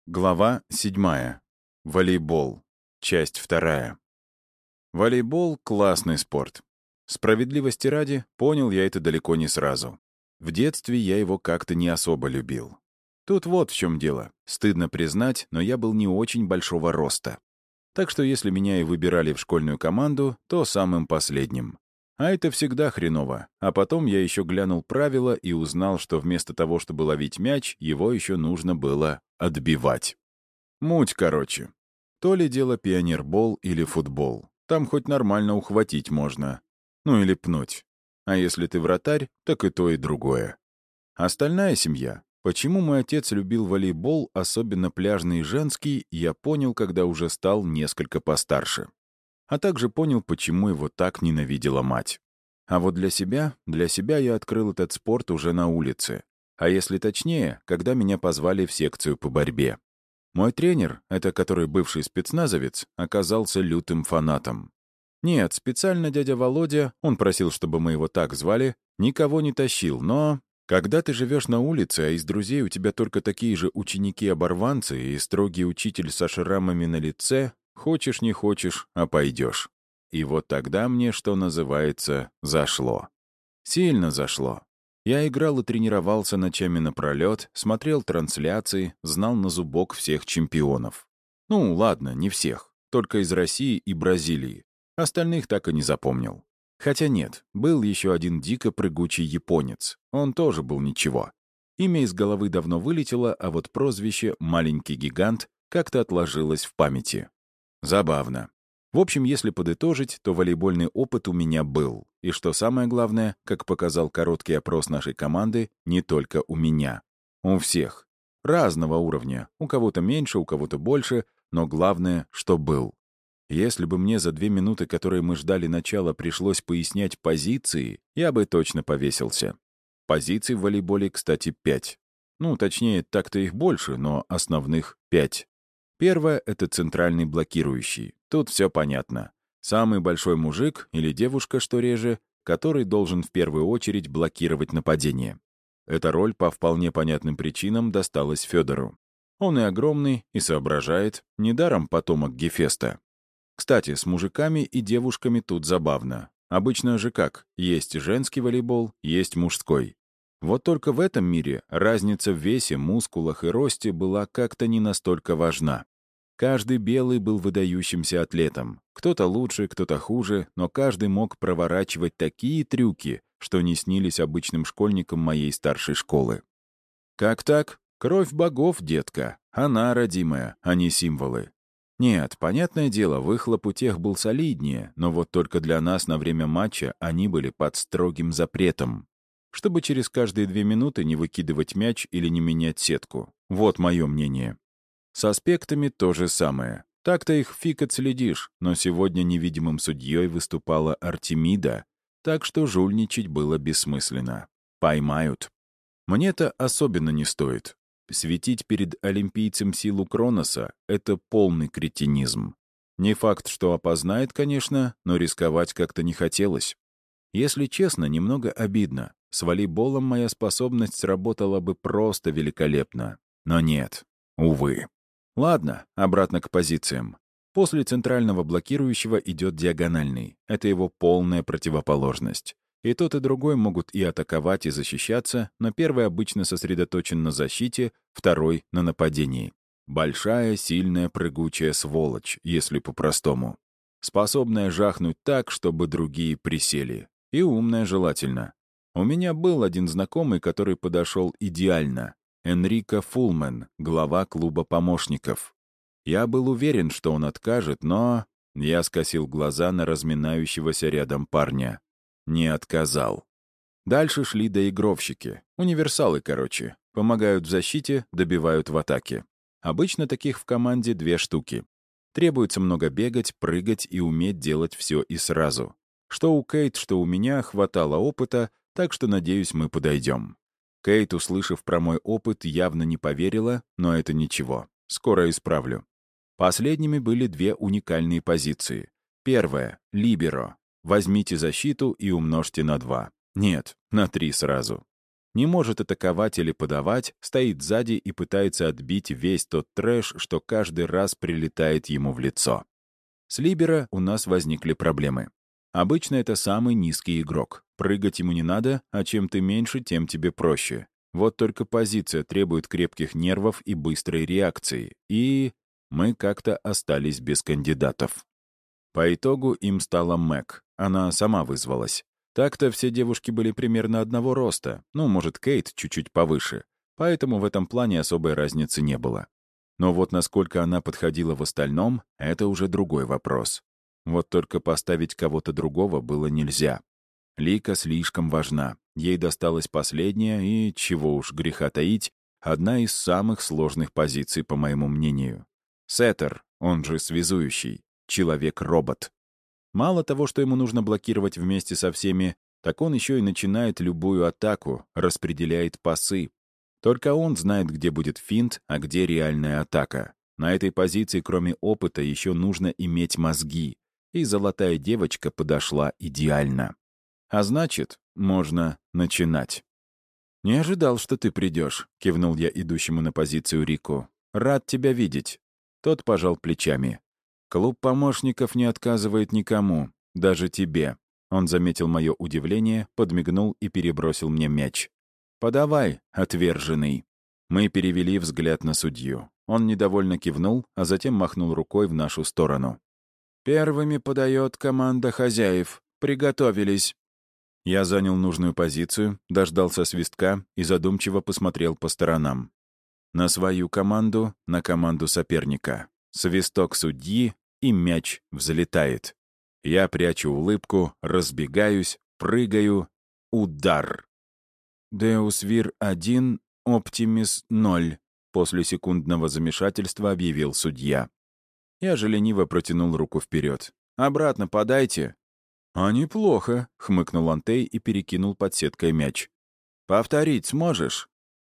Глава 7. Волейбол. Часть 2. Волейбол — классный спорт. Справедливости ради, понял я это далеко не сразу. В детстве я его как-то не особо любил. Тут вот в чем дело. Стыдно признать, но я был не очень большого роста. Так что если меня и выбирали в школьную команду, то самым последним. А это всегда хреново. А потом я еще глянул правила и узнал, что вместо того, чтобы ловить мяч, его еще нужно было отбивать. Муть, короче. То ли дело пионербол или футбол. Там хоть нормально ухватить можно. Ну или пнуть. А если ты вратарь, так и то, и другое. Остальная семья. Почему мой отец любил волейбол, особенно пляжный и женский, я понял, когда уже стал несколько постарше. А также понял, почему его так ненавидела мать. А вот для себя я открыл этот спорт уже на улице. А если точнее, когда меня позвали в секцию по борьбе. Мой тренер, это который бывший спецназовец, оказался лютым фанатом. Нет, специально дядя Володя, он просил, чтобы мы его так звали, никого не тащил, но... Когда ты живешь на улице, а из друзей у тебя только такие же ученики-оборванцы и строгий учитель со шрамами на лице, хочешь не хочешь, а пойдешь. И вот тогда мне, что называется, зашло. Сильно зашло. Я играл и тренировался ночами напролет, смотрел трансляции, знал на зубок всех чемпионов. Ну, ладно, не всех, только из России и Бразилии. Остальных так и не запомнил. Хотя нет, был еще один дико прыгучий японец. Он тоже был ничего. Имя из головы давно вылетело, а вот прозвище «маленький гигант» как-то отложилось в памяти. Забавно. В общем, если подытожить, то волейбольный опыт у меня был. И что самое главное, как показал короткий опрос нашей команды, не только у меня. У всех. Разного уровня. У кого-то меньше, у кого-то больше, но главное, что был. Если бы мне за 2 минуты, которые мы ждали начала, пришлось пояснять позиции, я бы точно повесился. Позиций в волейболе, кстати, 5. Ну, точнее, так-то их больше, но основных 5. Первое — это центральный блокирующий. Тут все понятно. Самый большой мужик или девушка, что реже, который должен в первую очередь блокировать нападение. Эта роль по вполне понятным причинам досталась Федору. Он и огромный, и соображает, недаром потомок Гефеста. Кстати, с мужиками и девушками тут забавно. Обычно же как? Есть женский волейбол, есть мужской. Вот только в этом мире разница в весе, мускулах и росте была как-то не настолько важна. Каждый белый был выдающимся атлетом. Кто-то лучше, кто-то хуже, но каждый мог проворачивать такие трюки, что не снились обычным школьникам моей старшей школы. Как так? Кровь богов, детка. Она родимая, а не символы. Нет, понятное дело, выхлоп у тех был солиднее, но вот только для нас на время матча они были под строгим запретом. Чтобы через каждые 2 минуты не выкидывать мяч или не менять сетку. Вот мое мнение. С аспектами то же самое. Так-то их фиг отследишь, но сегодня невидимым судьей выступала Артемида, так что жульничать было бессмысленно. Поймают. Мне-то особенно не стоит. Светить перед олимпийцем силу Кроноса — это полный кретинизм. Не факт, что опознает, конечно, но рисковать как-то не хотелось. Если честно, немного обидно. С волейболом моя способность сработала бы просто великолепно. Но нет, увы. Ладно, обратно к позициям. После центрального блокирующего идет диагональный. Это его полная противоположность. И тот, и другой могут и атаковать, и защищаться, но первый обычно сосредоточен на защите, второй — на нападении. Большая, сильная, прыгучая сволочь, если по-простому. Способная жахнуть так, чтобы другие присели. И умная желательно. У меня был один знакомый, который подошел идеально. Энрико Фулмен, глава клуба помощников. Я был уверен, что он откажет, но... Я скосил глаза на разминающегося рядом парня. Не отказал. Дальше шли доигровщики. Универсалы, короче. Помогают в защите, добивают в атаке. Обычно таких в команде 2 штуки. Требуется много бегать, прыгать и уметь делать все и сразу. Что у Кейт, что у меня хватало опыта, так что, надеюсь, мы подойдем. Кейт, услышав про мой опыт, явно не поверила, но это ничего. Скоро исправлю. Последними были 2 уникальные позиции. Первая — либеро. Возьмите защиту и умножьте на 2. Нет, на 3 сразу. Не может атаковать или подавать, стоит сзади и пытается отбить весь тот трэш, что каждый раз прилетает ему в лицо. С либеро у нас возникли проблемы. Обычно это самый низкий игрок. Прыгать ему не надо, а чем ты меньше, тем тебе проще. Вот только позиция требует крепких нервов и быстрой реакции. И мы как-то остались без кандидатов. По итогу им стала Мэг. Она сама вызвалась. Так-то все девушки были примерно одного роста. Ну, может, Кейт чуть-чуть повыше. Поэтому в этом плане особой разницы не было. Но вот насколько она подходила в остальном, это уже другой вопрос. Вот только поставить кого-то другого было нельзя. Лика слишком важна. Ей досталась последняя и, чего уж греха таить, одна из самых сложных позиций, по моему мнению. Сеттер, он же связующий, человек-робот. Мало того, что ему нужно блокировать вместе со всеми, так он еще и начинает любую атаку, распределяет пасы. Только он знает, где будет финт, а где реальная атака. На этой позиции, кроме опыта, еще нужно иметь мозги. И золотая девочка подошла идеально. А значит, можно начинать. «Не ожидал, что ты придешь», — кивнул я идущему на позицию Рику. «Рад тебя видеть». Тот пожал плечами. «Клуб помощников не отказывает никому, даже тебе». Он заметил мое удивление, подмигнул и перебросил мне мяч. «Подавай, отверженный». Мы перевели взгляд на судью. Он недовольно кивнул, а затем махнул рукой в нашу сторону. «Первыми подает команда хозяев. Приготовились». Я занял нужную позицию, дождался свистка и задумчиво посмотрел по сторонам. На свою команду, на команду соперника. Свисток судьи, и мяч взлетает. Я прячу улыбку, разбегаюсь, прыгаю. Удар. «Деус Вир 1, Оптимис 0», после секундного замешательства объявил судья. Я же лениво протянул руку вперед. «Обратно подайте». «А неплохо», — хмыкнул Антей и перекинул под сеткой мяч. «Повторить сможешь?»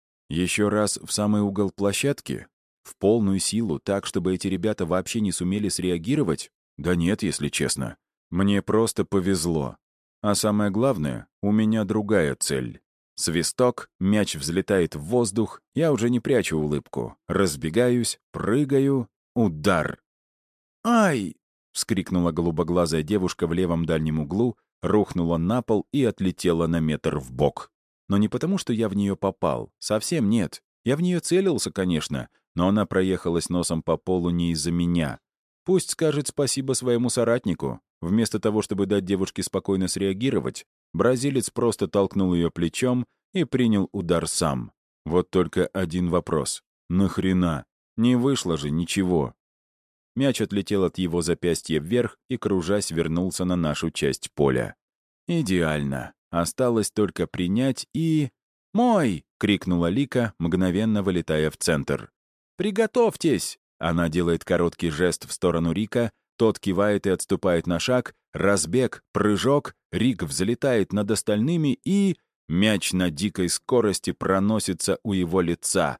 Еще раз в самый угол площадки? В полную силу, так, чтобы эти ребята вообще не сумели среагировать? Да нет, если честно. Мне просто повезло. А самое главное, у меня другая цель. Свисток, мяч взлетает в воздух, я уже не прячу улыбку. Разбегаюсь, прыгаю, удар. «Ай!» — вскрикнула голубоглазая девушка в левом дальнем углу, рухнула на пол и отлетела на метр вбок. Но не потому, что я в нее попал. Совсем нет. Я в нее целился, конечно, но она проехалась носом по полу не из-за меня. Пусть скажет спасибо своему соратнику. Вместо того, чтобы дать девушке спокойно среагировать, бразилец просто толкнул ее плечом и принял удар сам. Вот только один вопрос. Нахрена? Не вышло же ничего. Мяч отлетел от его запястья вверх и, кружась, вернулся на нашу часть поля. Идеально. Осталось только принять и... «Мой!» — крикнула Лика, мгновенно вылетая в центр. «Приготовьтесь!» Она делает короткий жест в сторону Рика, тот кивает и отступает на шаг, разбег, прыжок, Рик взлетает над остальными и... Мяч на дикой скорости проносится у его лица.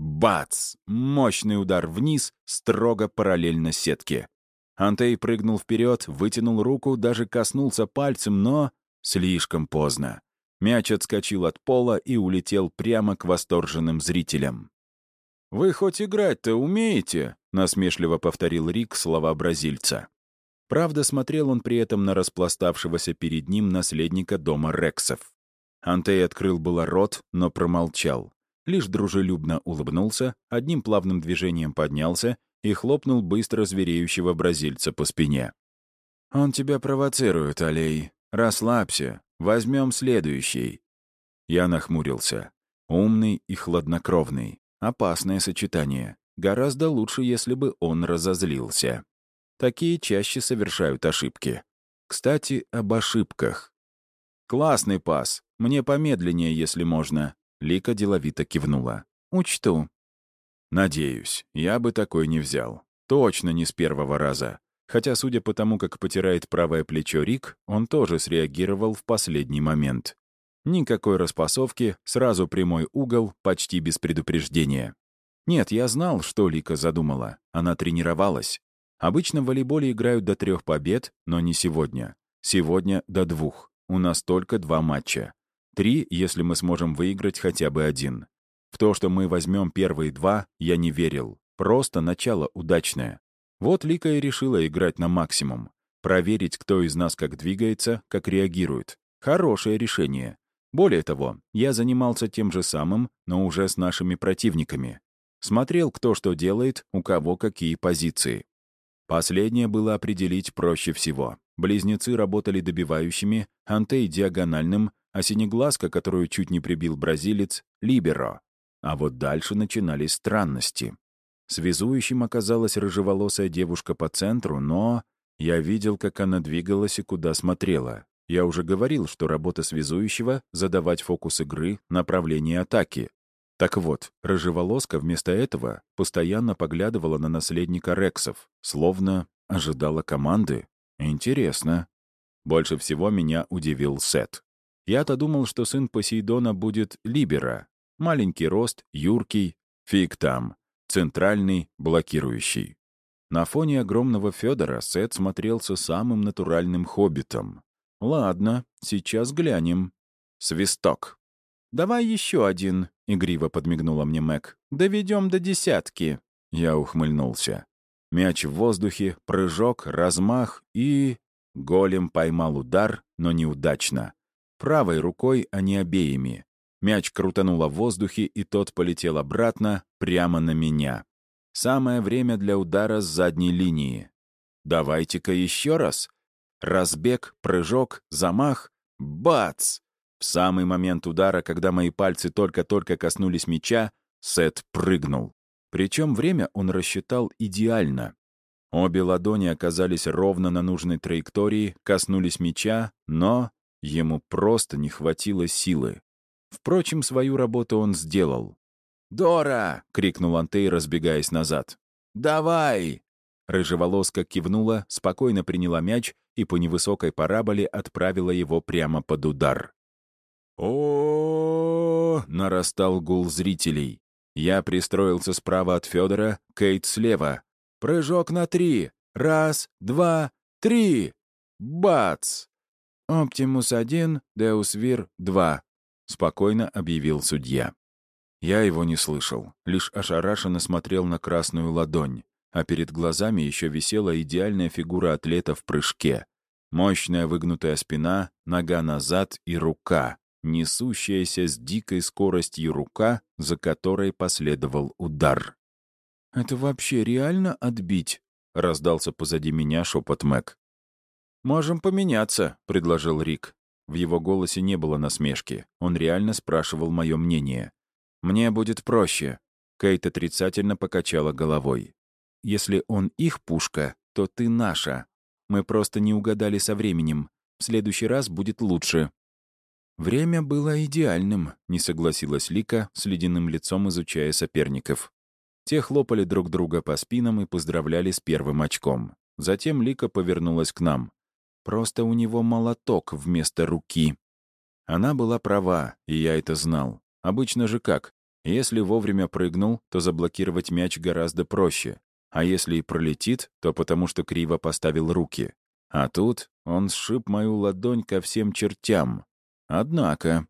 Бац! Мощный удар вниз, строго параллельно сетке. Антей прыгнул вперед, вытянул руку, даже коснулся пальцем, но... Слишком поздно. Мяч отскочил от пола и улетел прямо к восторженным зрителям. «Вы хоть играть-то умеете?» — насмешливо повторил Рик слова бразильца. Правда, смотрел он при этом на распластавшегося перед ним наследника дома Рексов. Антей открыл было рот, но промолчал. Лишь дружелюбно улыбнулся, одним плавным движением поднялся и хлопнул быстро звереющего бразильца по спине. «Он тебя провоцирует, Алей. Расслабься. Возьмем следующий». Я нахмурился. Умный и хладнокровный. Опасное сочетание. Гораздо лучше, если бы он разозлился. Такие чаще совершают ошибки. Кстати, об ошибках. «Классный пас. Мне помедленнее, если можно». Лика деловито кивнула. «Учту». «Надеюсь, я бы такой не взял. Точно не с первого раза. Хотя, судя по тому, как потирает правое плечо Рик, он тоже среагировал в последний момент. Никакой распасовки, сразу прямой угол, почти без предупреждения. Нет, я знал, что Лика задумала. Она тренировалась. Обычно в волейболе играют до 3 побед, но не сегодня. Сегодня до 2. У нас только 2 матча. 3, если мы сможем выиграть хотя бы один. В то, что мы возьмем первые 2, я не верил. Просто начало удачное. Вот Лика и решила играть на максимум. Проверить, кто из нас как двигается, как реагирует. Хорошее решение. Более того, я занимался тем же самым, но уже с нашими противниками. Смотрел, кто что делает, у кого какие позиции. Последнее было определить проще всего. Близнецы работали добивающими, Антей — диагональным, а Синеглазка, которую чуть не прибил бразилец, — либеро. А вот дальше начинались странности. Связующим оказалась рыжеволосая девушка по центру, но я видел, как она двигалась и куда смотрела. Я уже говорил, что работа связующего — задавать фокус игры, направление атаки. Так вот, рыжеволоска вместо этого постоянно поглядывала на наследника Рексов, словно ожидала команды. Интересно. Больше всего меня удивил Сет. Я-то думал, что сын Посейдона будет Либера. Маленький рост, юркий, фиг там. Центральный, блокирующий. На фоне огромного Федора Сет смотрелся самым натуральным хоббитом. Ладно, сейчас глянем. Свисток. «Давай еще один», — игриво подмигнула мне Мэг. «Доведем до 10». Я ухмыльнулся. Мяч в воздухе, прыжок, размах и... Голем поймал удар, но неудачно. Правой рукой, а не обеими. Мяч крутануло в воздухе, и тот полетел обратно, прямо на меня. Самое время для удара с задней линии. Давайте-ка еще раз. Разбег, прыжок, замах. Бац! В самый момент удара, когда мои пальцы только-только коснулись мяча, Сет прыгнул. Причем время он рассчитал идеально. Обе ладони оказались ровно на нужной траектории, коснулись мяча, но ему просто не хватило силы. Впрочем, свою работу он сделал. «Дора!» — крикнул Антей, разбегаясь назад. «Давай!» Рыжеволоска кивнула, спокойно приняла мяч и по невысокой параболе отправила его прямо под удар. О, нарастал гул зрителей. Я пристроился справа от Федора, Кейт слева. Прыжок на 3. 1, 2, 3. Бац! «Оптимус 1, Деус Вир 2», — спокойно объявил судья. Я его не слышал, лишь ошарашенно смотрел на красную ладонь, а перед глазами еще висела идеальная фигура атлета в прыжке. Мощная выгнутая спина, нога назад и рука, несущаяся с дикой скоростью рука, за которой последовал удар. «Это вообще реально отбить?» — раздался позади меня шепот Мэг. «Можем поменяться», — предложил Рик. В его голосе не было насмешки. Он реально спрашивал мое мнение. «Мне будет проще». Кейт отрицательно покачала головой. «Если он их пушка, то ты наша. Мы просто не угадали со временем. В следующий раз будет лучше». «Время было идеальным», — не согласилась Лика, с ледяным лицом изучая соперников. Те хлопали друг друга по спинам и поздравляли с первым очком. Затем Лика повернулась к нам. «Просто у него молоток вместо руки». Она была права, и я это знал. Обычно же как? Если вовремя прыгнул, то заблокировать мяч гораздо проще. А если и пролетит, то потому что криво поставил руки. А тут он сшиб мою ладонь ко всем чертям. Однако...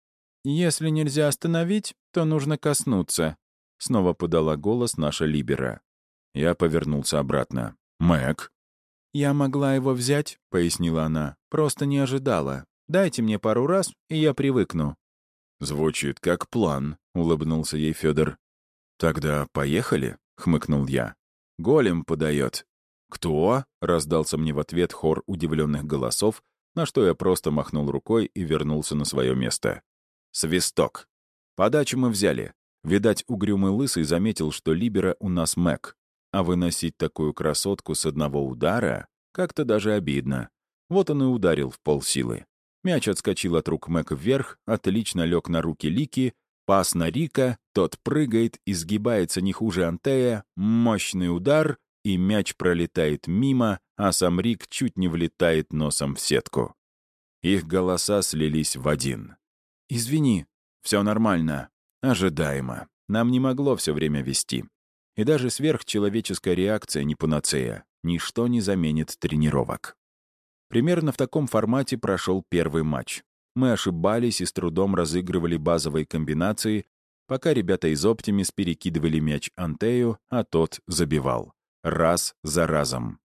«Если нельзя остановить, то нужно коснуться», — снова подала голос наша Либера. Я повернулся обратно. «Мэг?» «Я могла его взять», — пояснила она. «Просто не ожидала. Дайте мне пару раз, и я привыкну». «Звучит как план», — улыбнулся ей Федор. «Тогда поехали?» — хмыкнул я. «Голем подает». «Кто?» — раздался мне в ответ хор удивленных голосов, на что я просто махнул рукой и вернулся на свое место. Свисток. Подачу мы взяли. Видать, угрюмый лысый заметил, что Либера у нас Мэг. А выносить такую красотку с одного удара как-то даже обидно. Вот он и ударил в полсилы. Мяч отскочил от рук Мэг вверх, отлично лег на руки Лики, пас на Рика, тот прыгает, изгибается не хуже Антея, мощный удар, и мяч пролетает мимо, а сам Рик чуть не влетает носом в сетку. Их голоса слились в один. «Извини, все нормально. Ожидаемо. Нам не могло все время вести. И даже сверхчеловеческая реакция не панацея. Ничто не заменит тренировок». Примерно в таком формате прошел первый матч. мы ошибались и с трудом разыгрывали базовые комбинации, пока ребята из «Оптимис» перекидывали мяч Антею, а тот забивал. Раз за разом.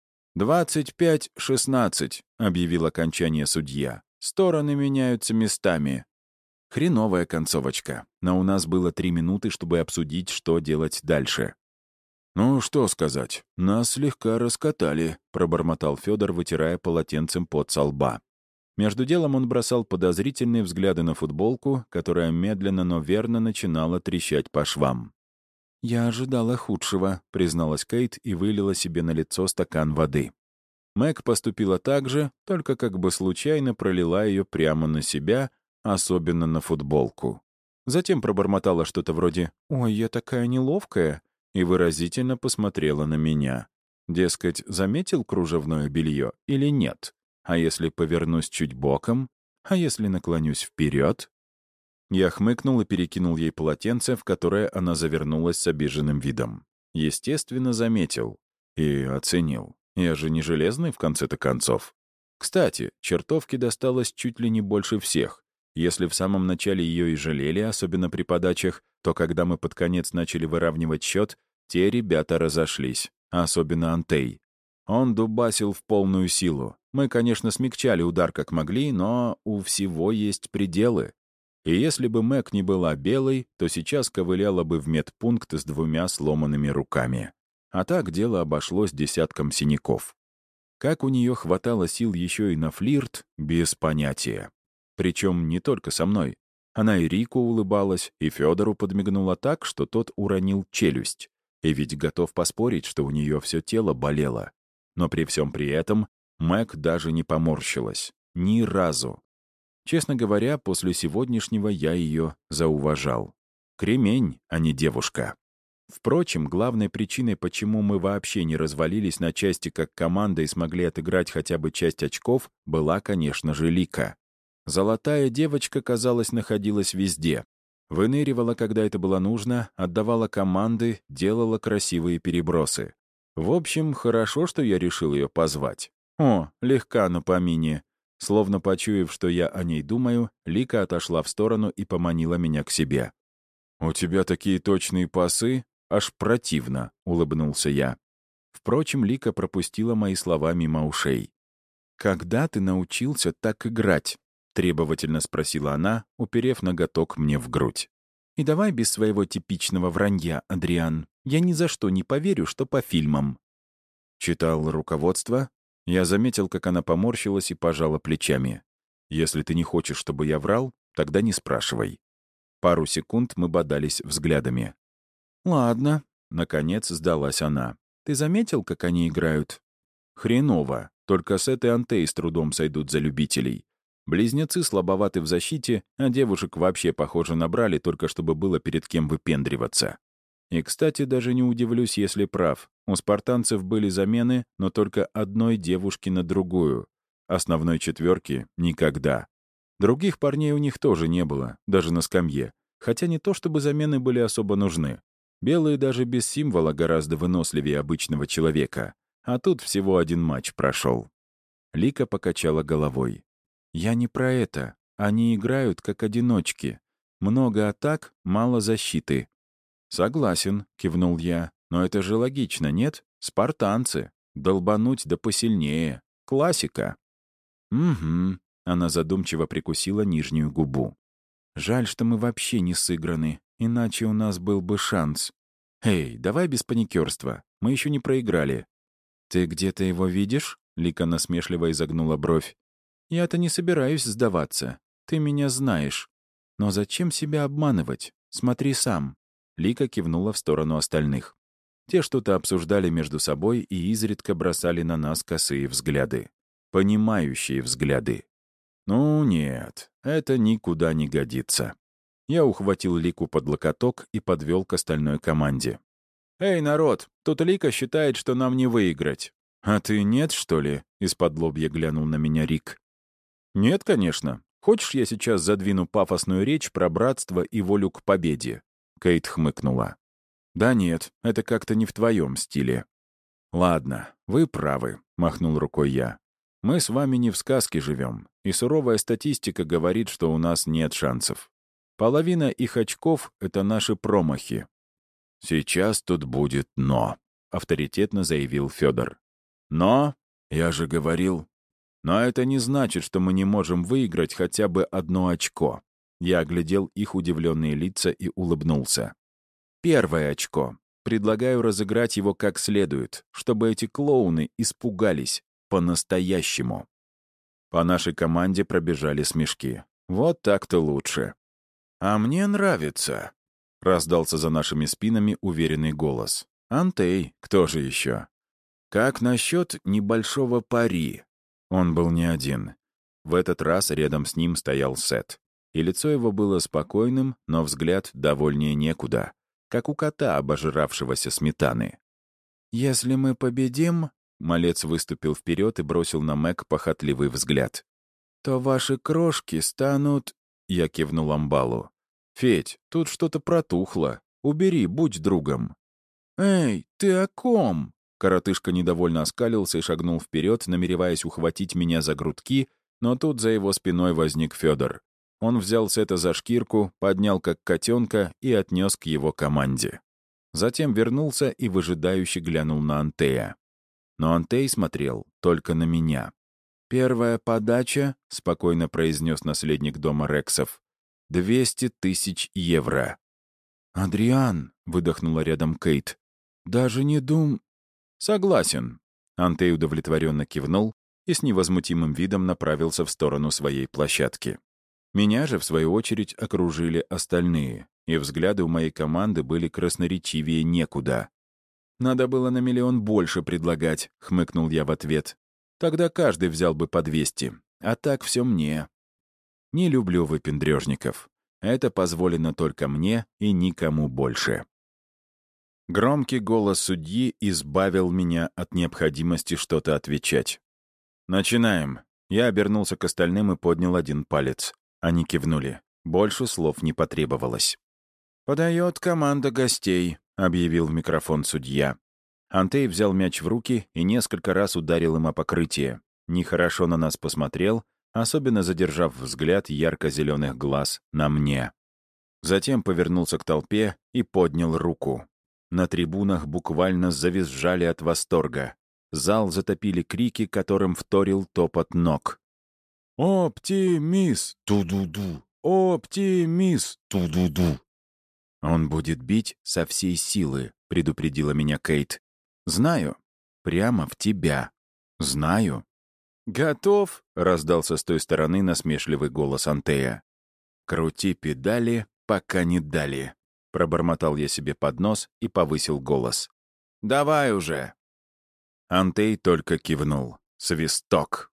25-16, объявил окончание судья. Стороны меняются местами. Хреновая концовочка, но у нас было 3 минуты, чтобы обсудить, что делать дальше. «Ну, что сказать, нас слегка раскатали», — пробормотал Федор, вытирая полотенцем пот со лба. Между делом он бросал подозрительные взгляды на футболку, которая медленно, но верно начинала трещать по швам. «Я ожидала худшего», — призналась Кейт и вылила себе на лицо стакан воды. Мэг поступила так же, только как бы случайно пролила ее прямо на себя, особенно на футболку. Затем пробормотала что-то вроде «Ой, я такая неловкая», и выразительно посмотрела на меня. Дескать, заметил кружевное белье или нет? А если повернусь чуть боком? А если наклонюсь вперед? Я хмыкнул и перекинул ей полотенце, в которое она завернулась с обиженным видом. Естественно, заметил. И оценил. Я же не железный, в конце-то концов. Кстати, чертовке досталось чуть ли не больше всех. Если в самом начале ее и жалели, особенно при подачах, то когда мы под конец начали выравнивать счет, те ребята разошлись, особенно Антей. Он дубасил в полную силу. Мы, конечно, смягчали удар как могли, но у всего есть пределы. И если бы Мэг не была белой, то сейчас ковыляла бы в медпункт с 2 сломанными руками. А так дело обошлось десятком синяков. Как у нее хватало сил еще и на флирт, без понятия. Причем не только со мной. Она и Рику улыбалась, и Федору подмигнула так, что тот уронил челюсть. И ведь готов поспорить, что у нее все тело болело. Но при всем при этом Мэг даже не поморщилась. Ни разу. Честно говоря, после сегодняшнего я ее зауважал. Кремень, а не девушка. Впрочем, главной причиной, почему мы вообще не развалились на части как команда и смогли отыграть хотя бы часть очков, была, конечно же, Лика. Золотая девочка, казалось, находилась везде. Выныривала, когда это было нужно, отдавала команды, делала красивые перебросы. В общем, хорошо, что я решил ее позвать. О, легка на помине. Словно почуяв, что я о ней думаю, Лика отошла в сторону и поманила меня к себе. «У тебя такие точные пасы? Аж противно», — улыбнулся я. Впрочем, Лика пропустила мои слова мимо ушей. «Когда ты научился так играть?» — требовательно спросила она, уперев ноготок мне в грудь. «И давай без своего типичного вранья, Адриан. Я ни за что не поверю, что по фильмам». Читал руководство. Я заметил, как она поморщилась и пожала плечами. «Если ты не хочешь, чтобы я врал, тогда не спрашивай». Пару секунд мы бодались взглядами. «Ладно», — наконец сдалась она. «Ты заметил, как они играют?» «Хреново. Только с этой Антей с трудом сойдут за любителей. Близнецы слабоваты в защите, а девушек вообще, похоже, набрали, только чтобы было перед кем выпендриваться. И, кстати, даже не удивлюсь, если прав. У спартанцев были замены, но только одной девушки на другую. Основной четверки — никогда. Других парней у них тоже не было, даже на скамье. Хотя не то, чтобы замены были особо нужны. Белые даже без символа гораздо выносливее обычного человека. А тут всего один матч прошел. Лика покачала головой. «Я не про это. Они играют как одиночки. Много атак, мало защиты». «Согласен», — кивнул я. «Но это же логично, нет? Спартанцы. Долбануть да посильнее. Классика». «Угу», — она задумчиво прикусила нижнюю губу. «Жаль, что мы вообще не сыграны, иначе у нас был бы шанс. Эй, давай без паникерства. Мы еще не проиграли». «Ты где-то его видишь?» — Лика насмешливо изогнула бровь. «Я-то не собираюсь сдаваться. Ты меня знаешь. Но зачем себя обманывать? Смотри сам». Лика кивнула в сторону остальных. Те что-то обсуждали между собой и изредка бросали на нас косые взгляды. Понимающие взгляды. Ну нет, это никуда не годится. Я ухватил Лику под локоток и подвел к остальной команде. «Эй, народ, тут Лика считает, что нам не выиграть». «А ты нет, что ли?» — из-под лобья глянул на меня Рик. «Нет, конечно. Хочешь, я сейчас задвину пафосную речь про братство и волю к победе?» Кейт хмыкнула. «Да нет, это как-то не в твоем стиле». «Ладно, вы правы», — махнул рукой я. Мы с вами не в сказке живем, и суровая статистика говорит, что у нас нет шансов. Половина их очков — это наши промахи. «Сейчас тут будет «но», — авторитетно заявил Федор. «Но? Я же говорил. Но это не значит, что мы не можем выиграть хотя бы одно очко». Я оглядел их удивленные лица и улыбнулся. «Первое очко. Предлагаю разыграть его как следует, чтобы эти клоуны испугались. По-настоящему». По нашей команде пробежали смешки. Вот так-то лучше. «А мне нравится», — раздался за нашими спинами уверенный голос. «Антей, кто же еще?» «Как насчет небольшого пари?» Он был не один. В этот раз рядом с ним стоял Сет. И лицо его было спокойным, но взгляд довольнее некуда, как у кота, обожравшегося сметаны. «Если мы победим...» — малец выступил вперед и бросил на Мэг похотливый взгляд. «То ваши крошки станут...» — я кивнул Амбалу. «Федь, тут что-то протухло. Убери, будь другом». «Эй, ты о ком?» Коротышка недовольно оскалился и шагнул вперед, намереваясь ухватить меня за грудки, но тут за его спиной возник Федор. Он взял Сета за шкирку, поднял как котенка и отнес к его команде. Затем вернулся и выжидающе глянул на Антея. Но Антей смотрел только на меня. «Первая подача», — спокойно произнес наследник дома Рексов, 200 тысяч евро. «Адриан», — выдохнула рядом Кейт, — «даже не «Согласен». Антей удовлетворенно кивнул и с невозмутимым видом направился в сторону своей площадки. Меня же, в свою очередь, окружили остальные, и взгляды у моей команды были красноречивее некуда. «Надо было на миллион больше предлагать», — хмыкнул я в ответ. «Тогда каждый взял бы по 200, а так все мне». Не люблю выпендрежников. Это позволено только мне и никому больше. Громкий голос судьи избавил меня от необходимости что-то отвечать. «Начинаем». Я обернулся к остальным и поднял один палец. Они кивнули. Больше слов не потребовалось. «Подает команда гостей», — объявил в микрофон судья. Антей взял мяч в руки и несколько раз ударил им о покрытие. Нехорошо на нас посмотрел, особенно задержав взгляд ярко-зеленых глаз на мне. Затем повернулся к толпе и поднял руку. На трибунах буквально завизжали от восторга. Зал затопили крики, которым вторил топот ног. «Оптимис! Ту-ду-ду! Оптимис! Ту-ду-ду!» «Он будет бить со всей силы», — предупредила меня Кейт. «Знаю. Прямо в тебя. Знаю». «Готов?» — раздался с той стороны насмешливый голос Антея. «Крути педали, пока не дали», — пробормотал я себе под нос и повысил голос. «Давай уже!» Антей только кивнул. Свисток.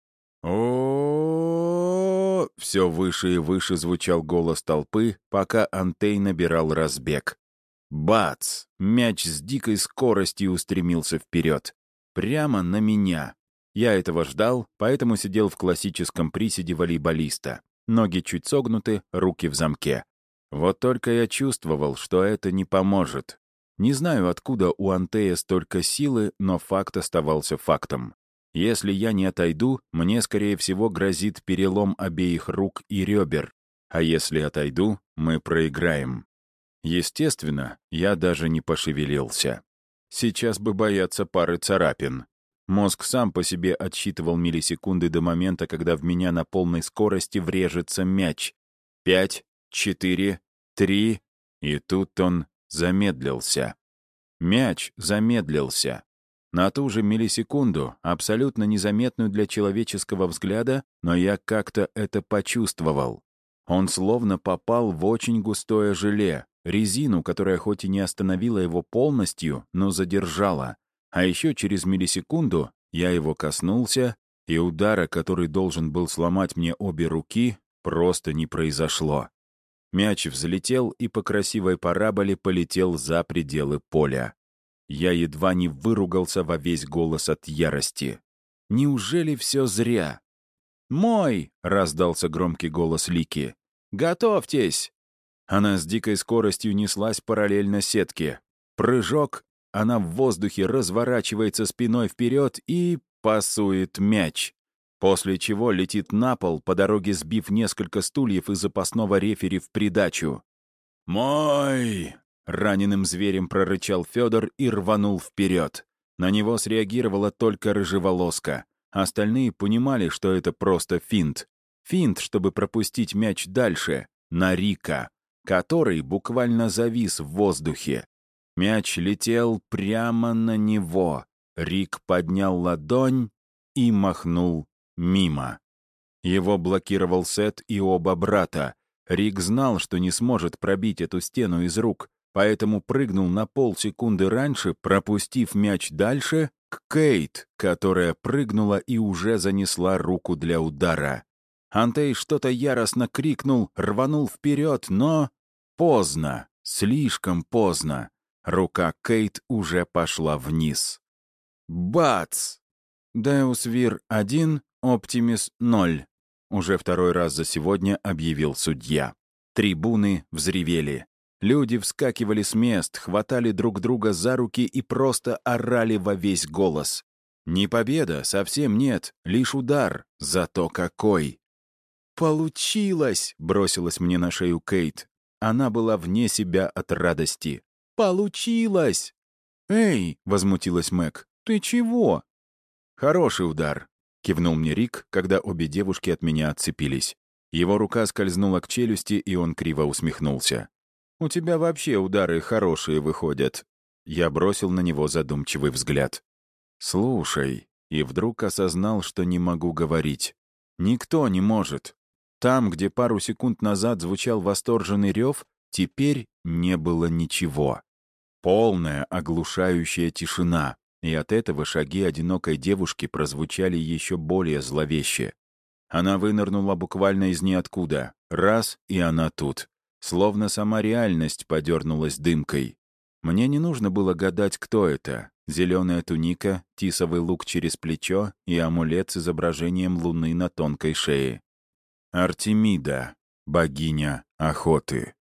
О, все выше и выше звучал голос толпы, пока Антей набирал разбег. Бац! Мяч с дикой скоростью устремился вперед. Прямо на меня. Я этого ждал, поэтому сидел в классическом приседе волейболиста. Ноги чуть согнуты, руки в замке. Вот только я чувствовал, что это не поможет. Не знаю, откуда у Антея столько силы, но факт оставался фактом. Если я не отойду, мне, скорее всего, грозит перелом обеих рук и ребер. А если отойду, мы проиграем. Естественно, я даже не пошевелился. Сейчас бы бояться пары царапин. Мозг сам по себе отсчитывал миллисекунды до момента, когда в меня на полной скорости врежется мяч. 5, 4, 3, и тут он замедлился. Мяч замедлился. На ту же миллисекунду, абсолютно незаметную для человеческого взгляда, но я как-то это почувствовал. Он словно попал в очень густое желе, резину, которая хоть и не остановила его полностью, но задержала. А еще через миллисекунду я его коснулся, и удара, который должен был сломать мне обе руки, просто не произошло. Мяч взлетел и по красивой параболе полетел за пределы поля. Я едва не выругался во весь голос от ярости. Неужели все зря? «Мой!» — раздался громкий голос Лики. «Готовьтесь!» Она с дикой скоростью неслась параллельно сетке. Прыжок, она в воздухе разворачивается спиной вперед и пасует мяч. после чего летит на пол, по дороге сбив несколько стульев и запасного рефери в придачу. «Мой!» — раненым зверем прорычал Федор и рванул вперед. На него среагировала только рыжеволоска. Остальные понимали, что это просто финт. Финт, чтобы пропустить мяч дальше, на Рика, который буквально завис в воздухе. Мяч летел прямо на него. Рик поднял ладонь и махнул мимо. Его блокировал Сет и оба брата. Рик знал, что не сможет пробить эту стену из рук, поэтому прыгнул на полсекунды раньше, пропустив мяч дальше, к Кейт, которая прыгнула и уже занесла руку для удара. Антей что-то яростно крикнул, рванул вперед, но... Поздно, слишком поздно. Рука Кейт уже пошла вниз. Бац! Деус Вир 1, Оптимис 0. Уже второй раз за сегодня объявил судья. Трибуны взревели. Люди вскакивали с мест, хватали друг друга за руки и просто орали во весь голос. Не победа, совсем нет, лишь удар, зато какой. «Получилось!» — бросилась мне на шею Кейт. Она была вне себя от радости. «Получилось!» «Эй!» — возмутилась Мэг. «Ты чего?» «Хороший удар», — кивнул мне Рик, когда обе девушки от меня отцепились. Его рука скользнула к челюсти, и он криво усмехнулся. «У тебя вообще удары хорошие выходят». Я бросил на него задумчивый взгляд. «Слушай», и вдруг осознал, что не могу говорить. «Никто не может. Там, где пару секунд назад звучал восторженный рев, теперь не было ничего. Полная оглушающая тишина, и от этого шаги одинокой девушки прозвучали еще более зловеще. Она вынырнула буквально из ниоткуда. Раз, и она тут. Словно сама реальность подернулась дымкой. Мне не нужно было гадать, кто это. Зеленая туника, тисовый лук через плечо и амулет с изображением луны на тонкой шее. Артемида, богиня охоты.